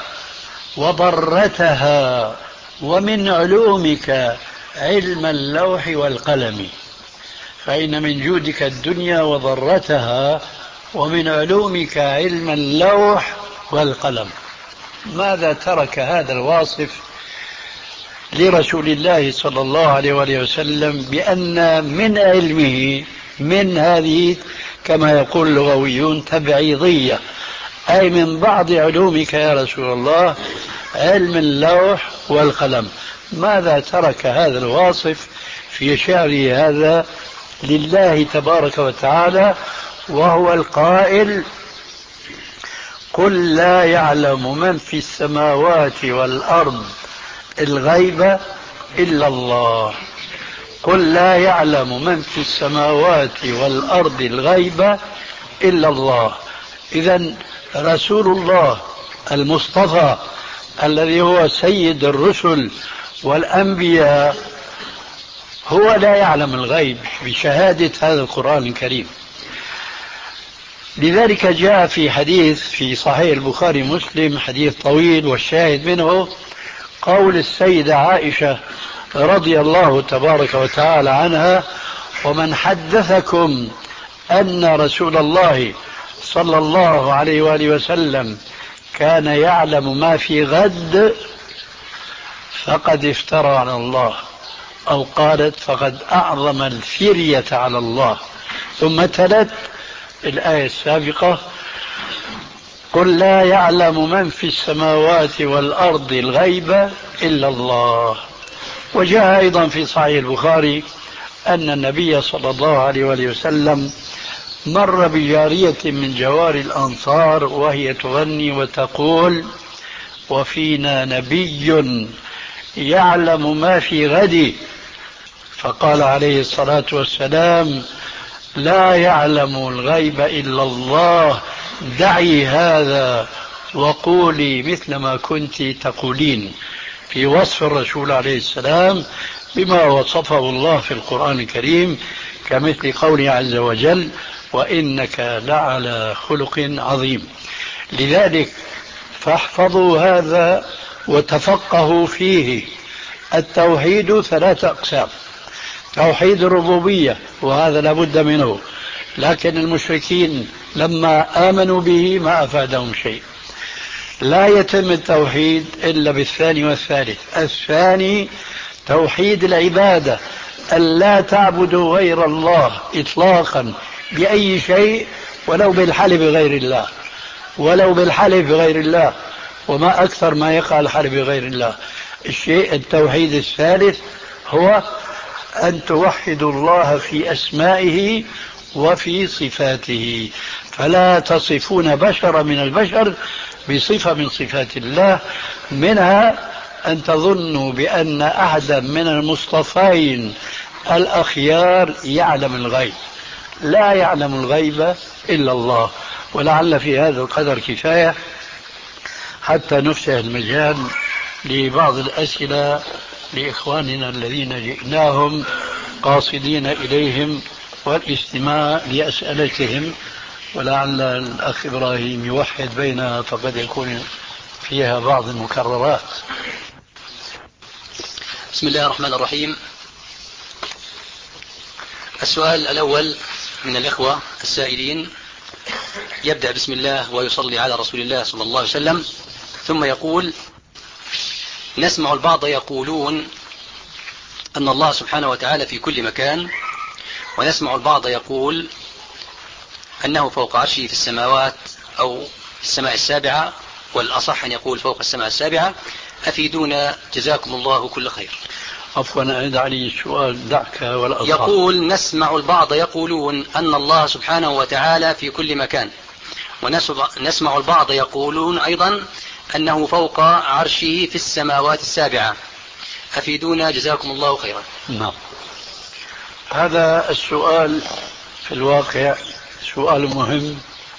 وضرتها ومن علومك علم اللوح والقلم. فإن من جودك الدنيا وضرتها ومن علومك علم اللوح والقلم. ماذا ترك هذا الواصف لرسول الله صلى الله عليه وآله وسلم بأن من علمه، من هذه كما يقول اللغويون تبعيضية، أي من بعض علومك يا رسول الله علم اللوح والقلم. ماذا ترك هذا الواصف في شعره هذا لله تبارك وتعالى وهو القائل: قل لا يعلم من في السماوات والأرض الغيب إلا الله. قل لا يعلم من في السماوات والأرض الغيب إلا الله. إذن رسول الله المصطفى الذي هو سيد الرسل والأنبياء هو لا يعلم الغيب بشهادة هذا القرآن الكريم. لذلك جاء في حديث في صحيح البخاري مسلم، حديث طويل والشاهد منه قول السيدة عائشة رضي الله تبارك وتعالى عنها: ومن حدثكم أن رسول الله صلى الله عليه وآله وسلم كان يعلم ما في غد فقد افترى على الله، أو قالت فقد أعظم الفرية على الله. ثم تلت الآية السابقة: قل لا يعلم من في السماوات والأرض الغيب إلا الله. وجاء أيضا في صحيح البخاري أن النبي صلى الله عليه وآله وسلم مر بجارية من جوار الأنصار وهي تغني وتقول: وفينا نبي يعلم ما في غد. فقال عليه الصلاة والسلام: لا يعلم الغيب إلا الله، دعي هذا وقولي مثل ما كنت تقولين، في وصف الرسول عليه السلام بما وصفه الله في القرآن الكريم، كمثل قوله عز وجل: وإنك لعلى خلق عظيم. لذلك فاحفظوا هذا وتفقهوا فيه. التوحيد ثلاثة أقسام: توحيد الربوبية وهذا لابد منه، لكن المشركين لما آمنوا به ما أفادهم شيء. لا يتم التوحيد إلا بالثاني والثالث. الثاني توحيد العبادة، أن لا تعبدوا غير الله إطلاقا بأي شيء، ولو بالحلف بغير الله، ولو بالحلف بغير الله، وما أكثر ما يقع الحلف بغير الله. الشيء التوحيد الثالث هو أن توحدوا الله في أسمائه وفي صفاته، فلا تصفون بشر من البشر بصفة من صفات الله، منها أن تظنوا بأن أحدا من المصطفين الأخيار يعلم الغيب. لا يعلم الغيب إلا الله. ولعل في هذا القدر كفاية حتى نفتح المجال لبعض الأسئلة لإخواننا الذين جئناهم قاصدين إليهم والاستماع لأسئلتهم، ولعل الأخ إبراهيم يوحد بينها فقد يكون فيها بعض المكررات. بسم الله الرحمن الرحيم. السؤال الأول من الإخوة السائلين يبدأ بسم الله ويصلي على رسول الله صلى الله عليه وسلم، ثم يقول: نسمع البعض يقولون أن الله سبحانه وتعالى في كل مكان، ونسمع البعض يقول أنه فوق عرشه في السماوات أو في السماء السابعة، والأصح أن يقول فوق السماء السابعة. أفيدونا جزاكم الله كل خير. عفوا أعد علي السؤال، دعك والأصح. يقول: نسمع البعض يقولون أن الله سبحانه وتعالى في كل مكان، ونسمع البعض يقولون أيضا أنه فوق عرشه في السماوات السابعة. أفيدونا جزاكم الله خيرا. نعم، هذا السؤال في الواقع سؤال مهم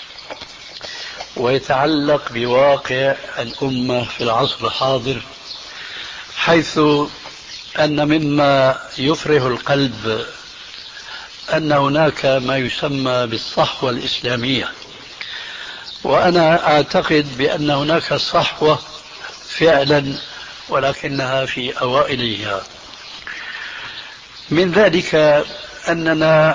ويتعلق بواقع الأمة في العصر الحاضر، حيث أن مما يفرح القلب أن هناك ما يسمى بالصحوة الإسلامية، وأنا أعتقد بأن هناك صحوة فعلا ولكنها في أوائلها. من ذلك أننا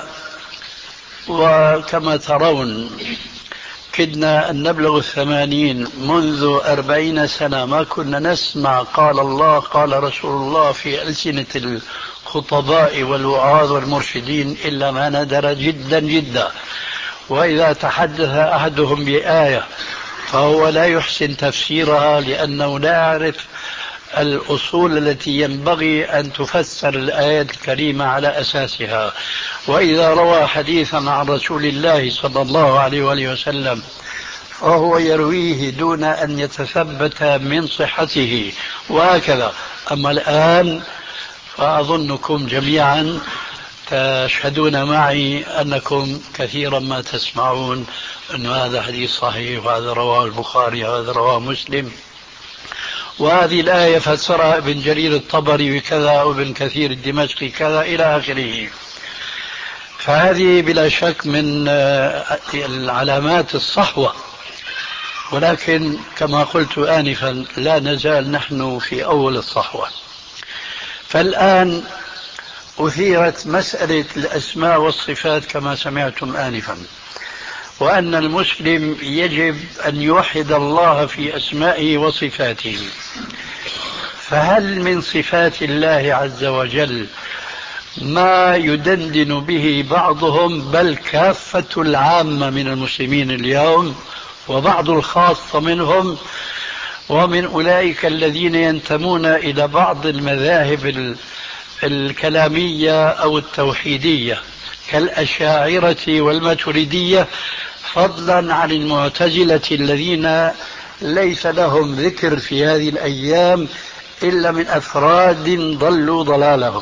وكما ترون كدنا أن نبلغ الثمانين منذ أربعين سنة ما كنا نسمع قال الله قال رسول الله في ألسنة الخطباء والوعاظ والمرشدين إلا ما ندر جدا جدا. وإذا تحدث أحدهم بآية فهو لا يحسن تفسيرها لأنه لا يعرف الأصول التي ينبغي أن تفسر الآيات الكريمة على أساسها. وإذا روى حديثا عن رسول الله صلى الله عليه وآله وسلم فهو يرويه دون أن يتثبت من صحته وهكذا. أما الآن فأظنكم جميعا تشهدون معي أنكم كثيرا ما تسمعون أن هذا حديث صحيح وهذا رواه البخاري وهذا رواه مسلم، وهذه الآية فسرها ابن جرير الطبري وكذا وابن كثير الدمشقي كذا إلى آخره. فهذه بلا شك من العلامات الصحوة، ولكن كما قلت آنفا لا نزال نحن في أول الصحوة. فالآن أثيرت مسألة الأسماء والصفات كما سمعتم آنفا، وأن المسلم يجب أن يوحد الله في أسمائه وصفاته. فهل من صفات الله عز وجل ما يدندن به بعضهم بل كافة العامة من المسلمين اليوم وبعض الخاصة منهم، ومن أولئك الذين ينتمون إلى بعض المذاهب الكلامية أو التوحيدية كالأشاعرة والماتريدية، فضلا عن المعتزلة الذين ليس لهم ذكر في هذه الأيام إلا من أفراد ضلوا ضلالهم.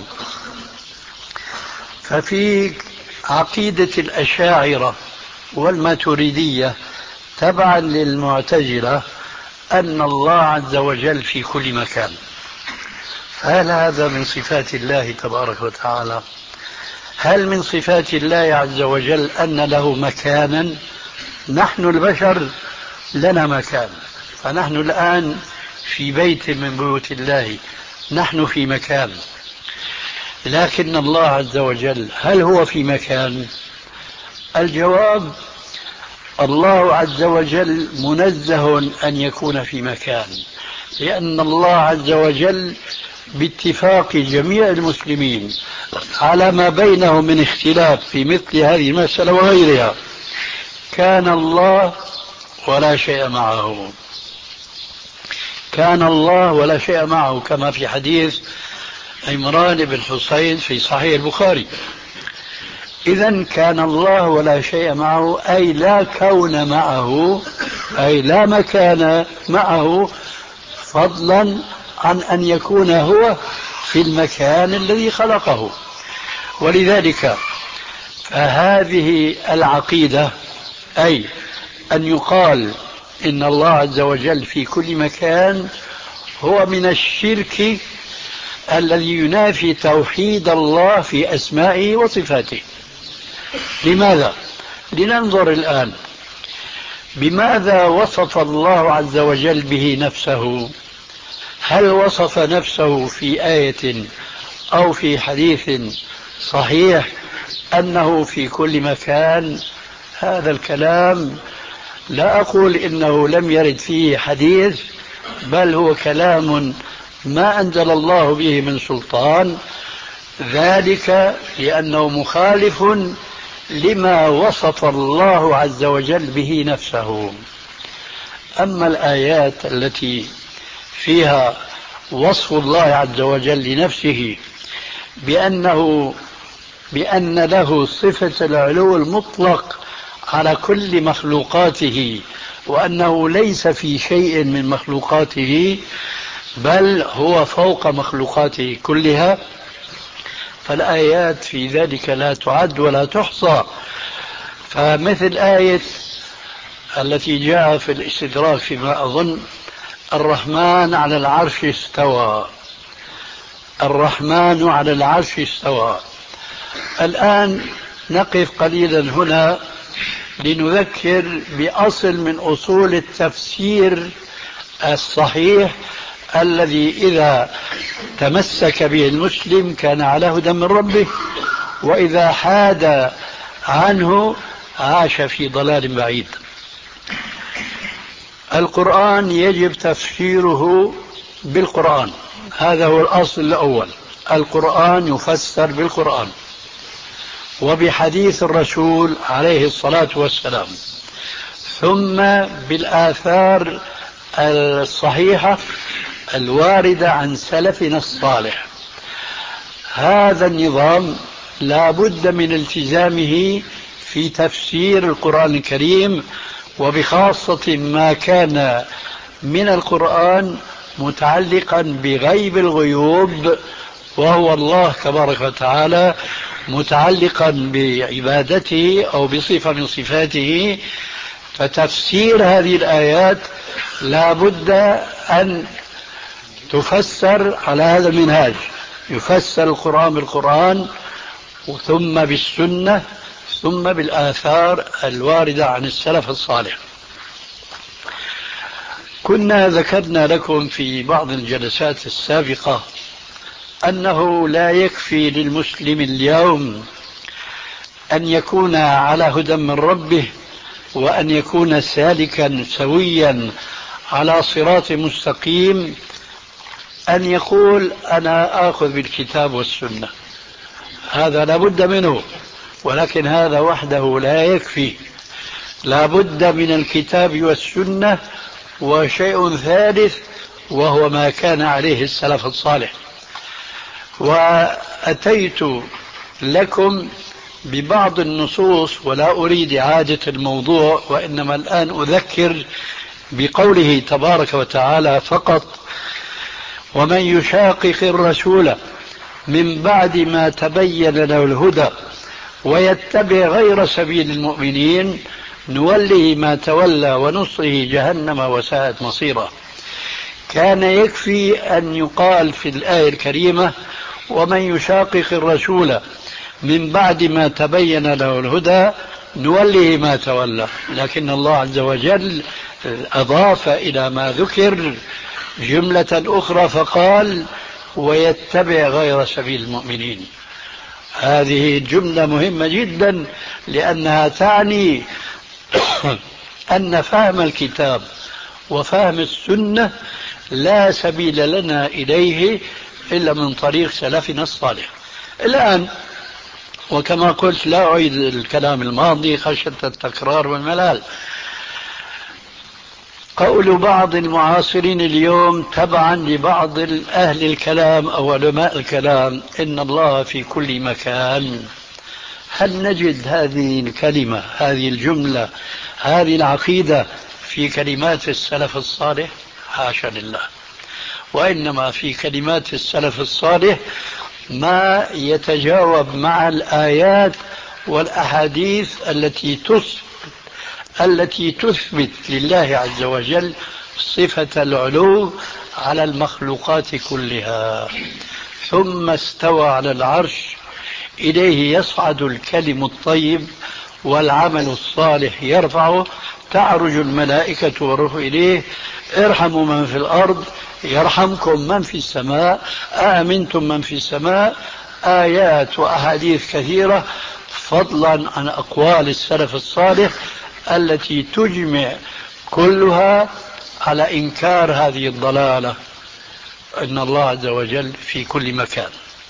ففي عقيدة الأشاعرة والماتريدية تبعا للمعتزلة أن الله عز وجل في كل مكان. فهل هذا من صفات الله تبارك وتعالى؟ هل من صفات الله عز وجل أن له مكانا؟ نحن البشر لنا مكان، فنحن الآن في بيت من بيوت الله، نحن في مكان، لكن الله عز وجل هل هو في مكان؟ الجواب: الله عز وجل منزه أن يكون في مكان، لأن الله عز وجل باتفاق جميع المسلمين على ما بينهم من اختلاف في مثل هذه المسألة وغيرها كان الله ولا شيء معه، كان الله ولا شيء معه، كما في حديث عمران بن حسين في صحيح البخاري. إذن كان الله ولا شيء معه، أي لا كون معه أي لا مكان معه فضلا عن أن يكون هو في المكان الذي خلقه. ولذلك فهذه العقيدة، أي أن يقال إن الله عز وجل في كل مكان، هو من الشرك الذي ينافي توحيد الله في أسمائه وصفاته. لماذا؟ لننظر الآن بماذا وصف الله عز وجل به نفسه. هل وصف نفسه في آية أو في حديث صحيح أنه في كل مكان؟ هذا الكلام لا أقول إنه لم يرد فيه حديث، بل هو كلام ما أنزل الله به من سلطان، ذلك لأنه مخالف لما وصف الله عز وجل به نفسه. أما الآيات التي فيها وصف الله عز وجل لنفسه بأنه بأن له صفة العلو المطلق على كل مخلوقاته، وأنه ليس في شيء من مخلوقاته بل هو فوق مخلوقاته كلها، فالآيات في ذلك لا تعد ولا تحصى. فمثل آية التي جاء في الاستدراك فيما أظن: الرحمن على العرش استوى، الرحمن على العرش استوى. الآن نقف قليلا هنا لنذكر بأصل من أصول التفسير الصحيح الذي إذا تمسك به المسلم كان على هدى من ربه، وإذا حاد عنه عاش في ضلال بعيد. القرآن يجب تفسيره بالقرآن، هذا هو الأصل الأول. القرآن يفسر بالقرآن وبحديث الرسول عليه الصلاة والسلام، ثم بالآثار الصحيحة الواردة عن سلفنا الصالح. هذا النظام لا بد من التزامه في تفسير القرآن الكريم، وبخاصة ما كان من القرآن متعلقا بغيب الغيوب، وهو الله تبارك وتعالى، متعلقا بعبادته أو بصفة من صفاته. فتفسير هذه الآيات لا بد أن تفسر على هذا المنهاج، يفسر القرآن بالقرآن، ثم بالسنة، ثم بالآثار الواردة عن السلف الصالح. كنا ذكرنا لكم في بعض الجلسات السابقة أنه لا يكفي للمسلم اليوم أن يكون على هدى من ربه وأن يكون سالكا سويا على صراط مستقيم أن يقول أنا آخذ بالكتاب والسنة، هذا لا بد منه، ولكن هذا وحده لا يكفي. لا بد من الكتاب والسنة وشيء ثالث وهو ما كان عليه السلف الصالح. وأتيت لكم ببعض النصوص ولا أريد إعادة الموضوع، وإنما الآن أذكر بقوله تبارك وتعالى فقط: ومن يشاقق الرسول من بعد ما تبين له الهدى ويتبع غير سبيل المؤمنين نوله ما تولى ونصره جهنم وساءت مصيرا. كان يكفي أن يقال في الآية الكريمة: ومن يشاقق الرسول من بعد ما تبين له الهدى نوله ما تولى، لكن الله عز وجل أضاف إلى ما ذكر جملة أخرى فقال: ويتبع غير سبيل المؤمنين. هذه جملة مهمة جدا، لأنها تعني أن فهم الكتاب وفهم السنة لا سبيل لنا إليه إلا من طريق سلفنا الصالح. الآن وكما قلت لا أعيد الكلام الماضي خشية التكرار والملل، قول بعض المعاصرين اليوم تبعا لبعض أهل الكلام أو علماء الكلام إن الله في كل مكان، هل نجد هذه الكلمة، هذه الجملة، هذه العقيدة في كلمات السلف الصالح؟ حاشا لله، وإنما في كلمات السلف الصالح ما يتجاوب مع الآيات والأحاديث التي تثبت التي تثبت لله عز وجل صفة العلو على المخلوقات كلها. ثم استوى على العرش، إليه يصعد الكلم الطيب والعمل الصالح يرفعه، تعرج الملائكة والروح إليه، ارحموا من في الأرض يرحمكم من في السماء، آمنتم من في السماء. آيات وأحاديث كثيرة فضلا عن أقوال السلف الصالح التي تجمع كلها على إنكار هذه الضلالة، أن الله عز وجل في كل مكان،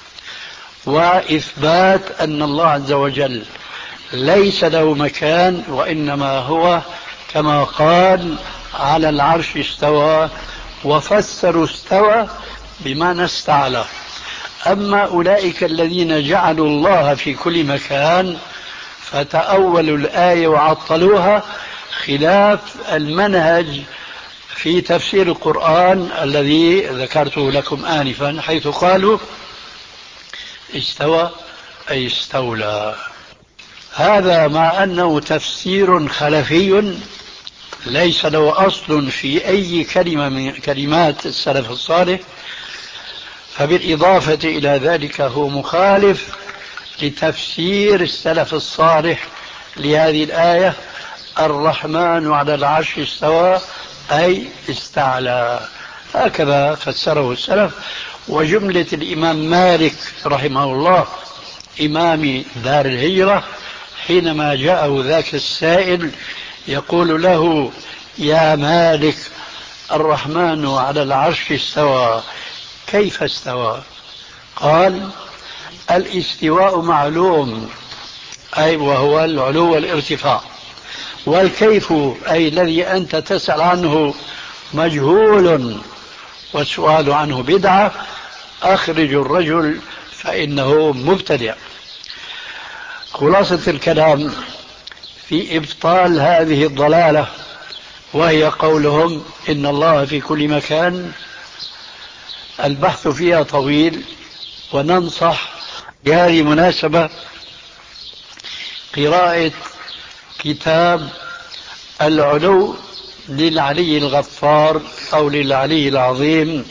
وإثبات أن الله عز وجل ليس له مكان، وإنما هو كما قال على العرش استوى، وفسروا استوى بمعنى استعلى. أما أولئك الذين جعلوا الله في كل مكان فتأولوا الآية وعطلوها، خلاف المنهج في تفسير القرآن الذي ذكرته لكم آنفا، حيث قالوا استوى أي استولى. هذا مع أنه تفسير خلفي ليس له أصل في أي كلمة من كلمات السلف الصالح، فبالإضافة إلى ذلك هو مخالف لتفسير السلف الصالح لهذه الآية: الرحمن على العرش استوى أي استعلى. هكذا فسره السلف. وجملة الإمام مالك رحمه الله إمام دار الهجرة حينما جاءه ذاك السائل يقول له: يا مالك، الرحمن على العرش استوى، كيف استوى؟ قال: الاستواء معلوم، أي وهو العلو والارتفاع، والكيف أي الذي أنت تسأل عنه مجهول، والسؤال عنه بدعة، أخرج الرجل فإنه مبتدع. خلاصة الكلام في إبطال هذه الضلالة، وهي قولهم إن الله في كل مكان، البحث فيها طويل، وننصح بهذه المناسبة قراءة كتاب العلو للعلي الغفار أو للعلي العظيم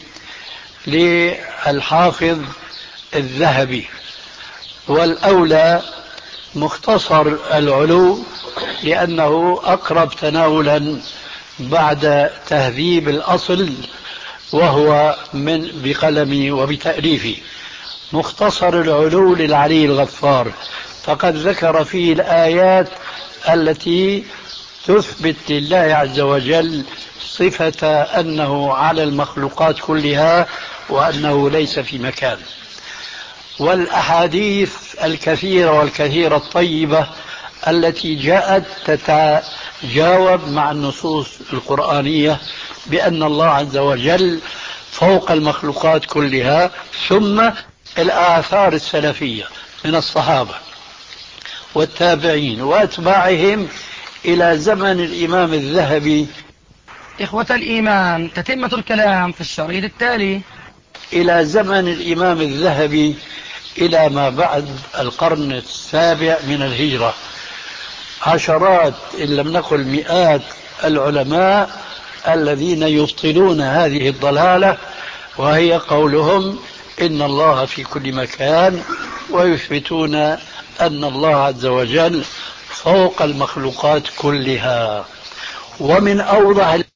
للحافظ الذهبي، والأولى مختصر العلو لأنه أقرب تناولا بعد تهذيب الأصل، وهو من بقلمي وبتأليفي. مختصر العلو للعلي الغفار فقد ذكر فيه الآيات التي تثبت لله عز وجل صفة أنه على المخلوقات كلها وأنه ليس في مكان، والأحاديث الكثيرة والكثيرة الطيبة التي جاءت تتجاوب مع النصوص القرآنية بأن الله عز وجل فوق المخلوقات كلها. ثم الآثار السلفية من الصحابة والتابعين وأتباعهم إلى زمن الإمام الذهبي. إخوة الإيمان، تتمة الكلام في الشريط التالي. إلى زمن الإمام الذهبي إلى ما بعد القرن السابع من الهجرة، عشرات إن لم نقل مئات العلماء الذين يبطلون هذه الضلالة، وهي قولهم إن الله في كل مكان، ويثبتون أن الله عز وجل فوق المخلوقات كلها. ومن أوضح